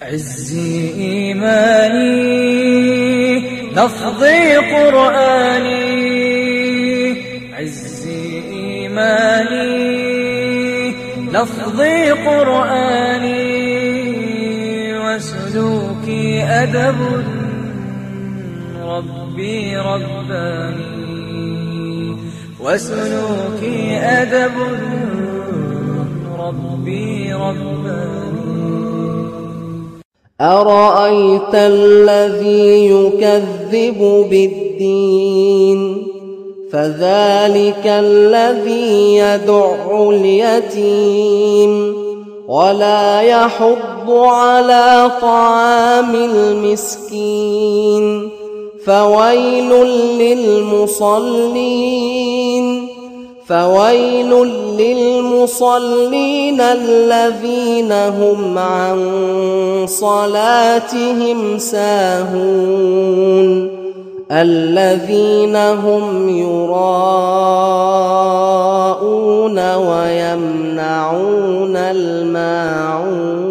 عزي إيماني لفظي قرآني، عزي إيماني لفظي قرآني، وسلوكي أدب ربي رباني، وسلوكي أدب ربي رباني. أرأيت الذي يكذب بالدين فذلك الذي يدع اليتيم ولا يحض على طعام المسكين، فويل للمصلين الذين هم عن صلاتهم ساهون، الذين هم يراءون ويمنعون الماعون.